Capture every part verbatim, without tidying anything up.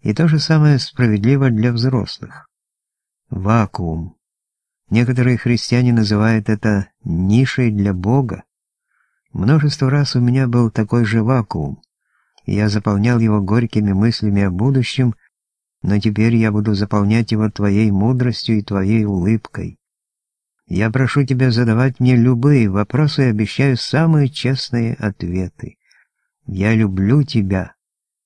И то же самое справедливо для взрослых. Вакуум. Некоторые христиане называют это нишей для Бога. Множество раз у меня был такой же вакуум, и я заполнял его горькими мыслями о будущем, но теперь я буду заполнять его твоей мудростью и твоей улыбкой. Я прошу тебя задавать мне любые вопросы и обещаю самые честные ответы. Я люблю тебя,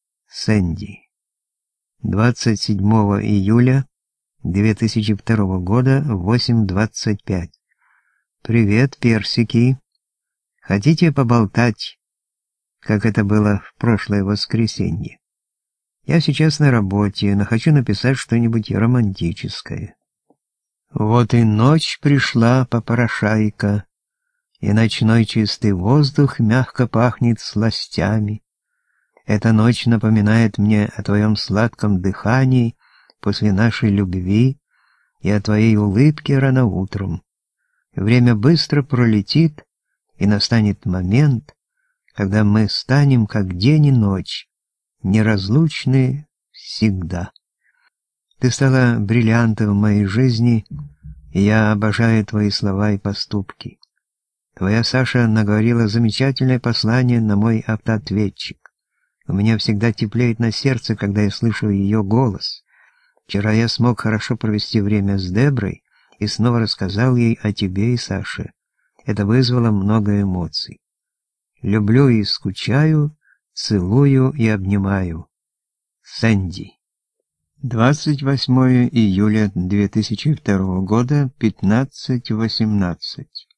Сэнди. двадцать седьмого июля две тысячи второго года, восемь двадцать пять. Привет, персики. Хотите поболтать, как это было в прошлое воскресенье? Я сейчас на работе, но хочу написать что-нибудь романтическое. Вот и ночь пришла, попрошайка, и ночной чистый воздух мягко пахнет сластями. Эта ночь напоминает мне о твоем сладком дыхании после нашей любви и о твоей улыбке рано утром. Время быстро пролетит, и настанет момент, когда мы станем как день и ночь, неразлучны всегда. Ты стала бриллиантом в моей жизни, и я обожаю твои слова и поступки. Твоя Саша наговорила замечательное послание на мой автоответчик. У меня всегда теплеет на сердце, когда я слышу ее голос. Вчера я смог хорошо провести время с Деброй и снова рассказал ей о тебе и Саше. Это вызвало много эмоций. Люблю и скучаю, целую и обнимаю. Сэнди. двадцать восьмого июля две тысячи второго года, пятнадцать восемнадцать.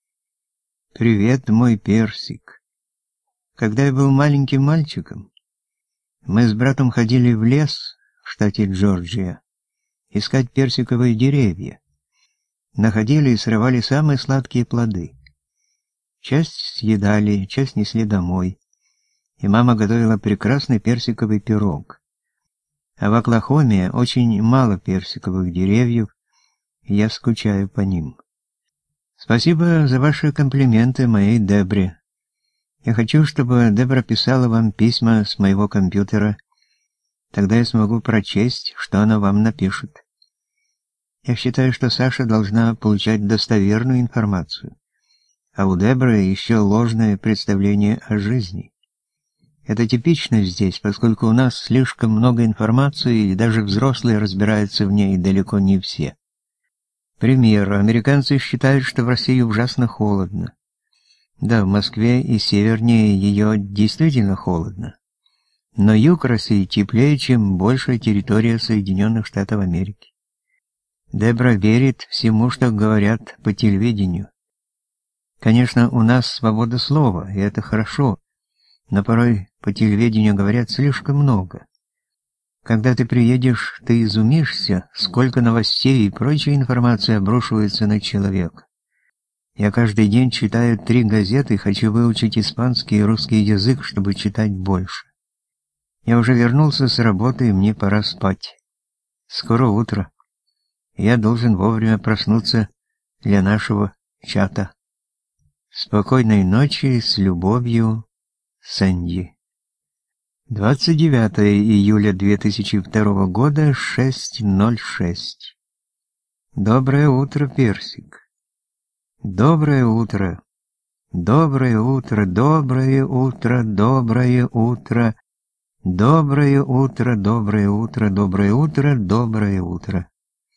Привет, мой персик. Когда я был маленьким мальчиком, мы с братом ходили в лес в штате Джорджия искать персиковые деревья. Находили и срывали самые сладкие плоды. Часть съедали, часть несли домой. И мама готовила прекрасный персиковый пирог. А в Оклахоме очень мало персиковых деревьев, и я скучаю по ним. Спасибо за ваши комплименты моей Дебре. Я хочу, чтобы Дебра писала вам письма с моего компьютера. Тогда я смогу прочесть, что она вам напишет. Я считаю, что Саша должна получать достоверную информацию, а у Дебры еще ложное представление о жизни. Это типично здесь, поскольку у нас слишком много информации, и даже взрослые разбираются в ней далеко не все. Пример. Американцы считают, что в России ужасно холодно. Да, в Москве и севернее ее действительно холодно. Но юг России теплее, чем большая территория Соединенных Штатов Америки. Дебра верит всему, что говорят по телевидению. Конечно, у нас свобода слова, и это хорошо, но порой по телевидению говорят слишком много. Когда ты приедешь, ты изумишься, сколько новостей и прочей информации обрушивается на человека. Я каждый день читаю три газеты и хочу выучить испанский и русский язык, чтобы читать больше. Я уже вернулся с работы, и мне пора спать. Скоро утро. Я должен вовремя проснуться для нашего чата. Спокойной ночи, с любовью, Сэнди. двадцать девятого июля две тысячи второго года, шесть ноль шесть. Доброе утро, персик. Доброе утро. Доброе утро, доброе утро, доброе утро. Доброе утро, доброе утро, доброе утро, доброе утро.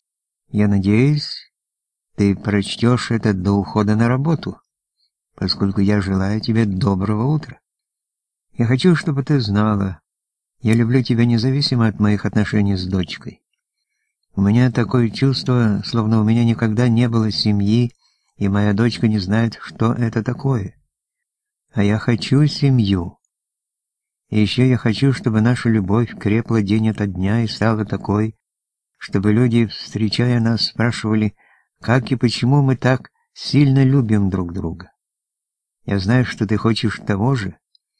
Я надеюсь, ты прочтешь это до ухода на работу, поскольку я желаю тебе доброго утра. Я хочу, чтобы ты знала, я люблю тебя независимо от моих отношений с дочкой. У меня такое чувство, словно у меня никогда не было семьи, и моя дочка не знает, что это такое. А я хочу семью. И еще я хочу, чтобы наша любовь крепла день ото дня и стала такой, чтобы люди, встречая нас, спрашивали, как и почему мы так сильно любим друг друга. Я знаю, что ты хочешь того же,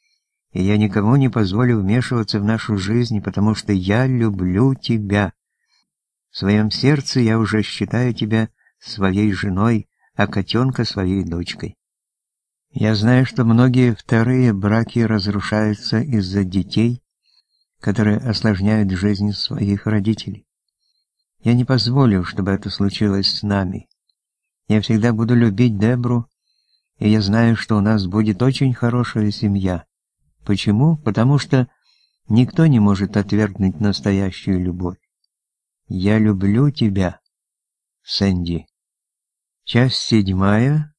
и я никому не позволю вмешиваться в нашу жизнь, потому что я люблю тебя. В своем сердце я уже считаю тебя своей женой, а котенка своей дочкой. Я знаю, что многие вторые браки разрушаются из-за детей, которые осложняют жизнь своих родителей. Я не позволю, чтобы это случилось с нами. Я всегда буду любить Дебру, и я знаю, что у нас будет очень хорошая семья. Почему? Потому что никто не может отвергнуть настоящую любовь. Я люблю тебя, Сэнди. Часть седьмая.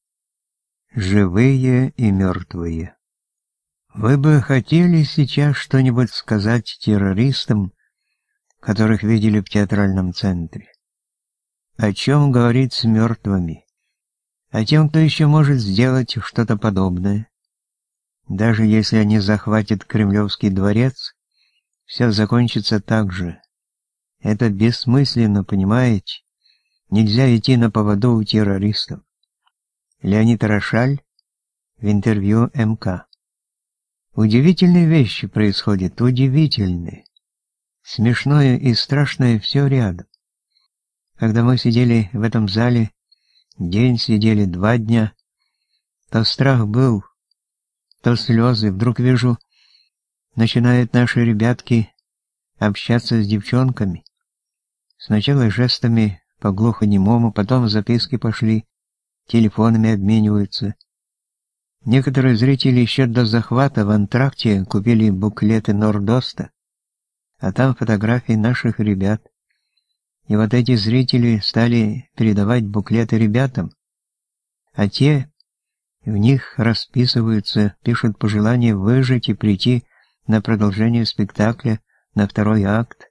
Живые и мертвые. Вы бы хотели сейчас что-нибудь сказать террористам, которых видели в театральном центре? О чем говорить с мертвыми? О тем, кто еще может сделать что-то подобное? Даже если они захватят Кремлевский дворец, все закончится так же. Это бессмысленно, понимаете? Нельзя идти на поводу у террористов. Леонид Рошаль в интервью эм ка. Удивительные вещи происходят, удивительные. Смешное и страшное все рядом. Когда мы сидели в этом зале, день сидели, два дня, то страх был, то слезы. Вдруг вижу, начинают наши ребятки общаться с девчонками. Сначала жестами по глухонемому, потом записки пошли, телефонами обмениваются. Некоторые зрители еще до захвата в антракте купили буклеты Нордоста, а там фотографии наших ребят. И вот эти зрители стали передавать буклеты ребятам, а те в них расписываются, пишут пожелания выжить и прийти на продолжение спектакля, на второй акт.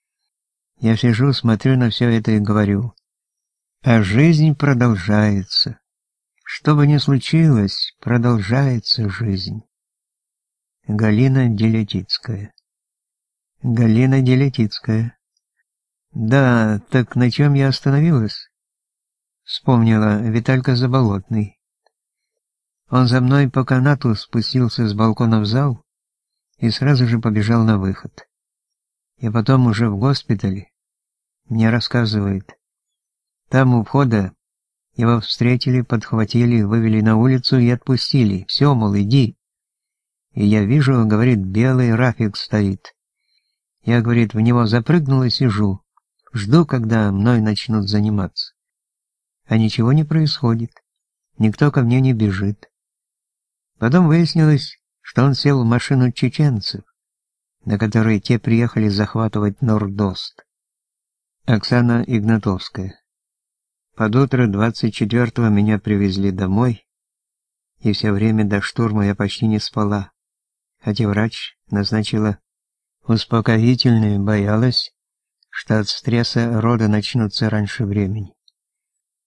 Я сижу, смотрю на все это и говорю: а жизнь продолжается. Что бы ни случилось, продолжается жизнь. Галина Делятицкая. Галина Делятицкая. Да, так на чем я остановилась? Вспомнила Виталька Заболотный. Он за мной по канату спустился с балкона в зал и сразу же побежал на выход. И потом уже в госпитале мне рассказывает. Там у входа его встретили, подхватили, вывели на улицу и отпустили. Все, мол, иди. И я вижу, говорит, белый Рафик стоит. Я, говорит, в него запрыгнул и сижу. Жду, когда мной начнут заниматься. А ничего не происходит. Никто ко мне не бежит. Потом выяснилось, что он сел в машину чеченцев, на которой те приехали захватывать Нордост. Оксана Игнатовская. Под утро двадцать четвёртого меня привезли домой, и все время до штурма я почти не спала, хотя врач назначила успокоительное, боялась, что от стресса роды начнутся раньше времени.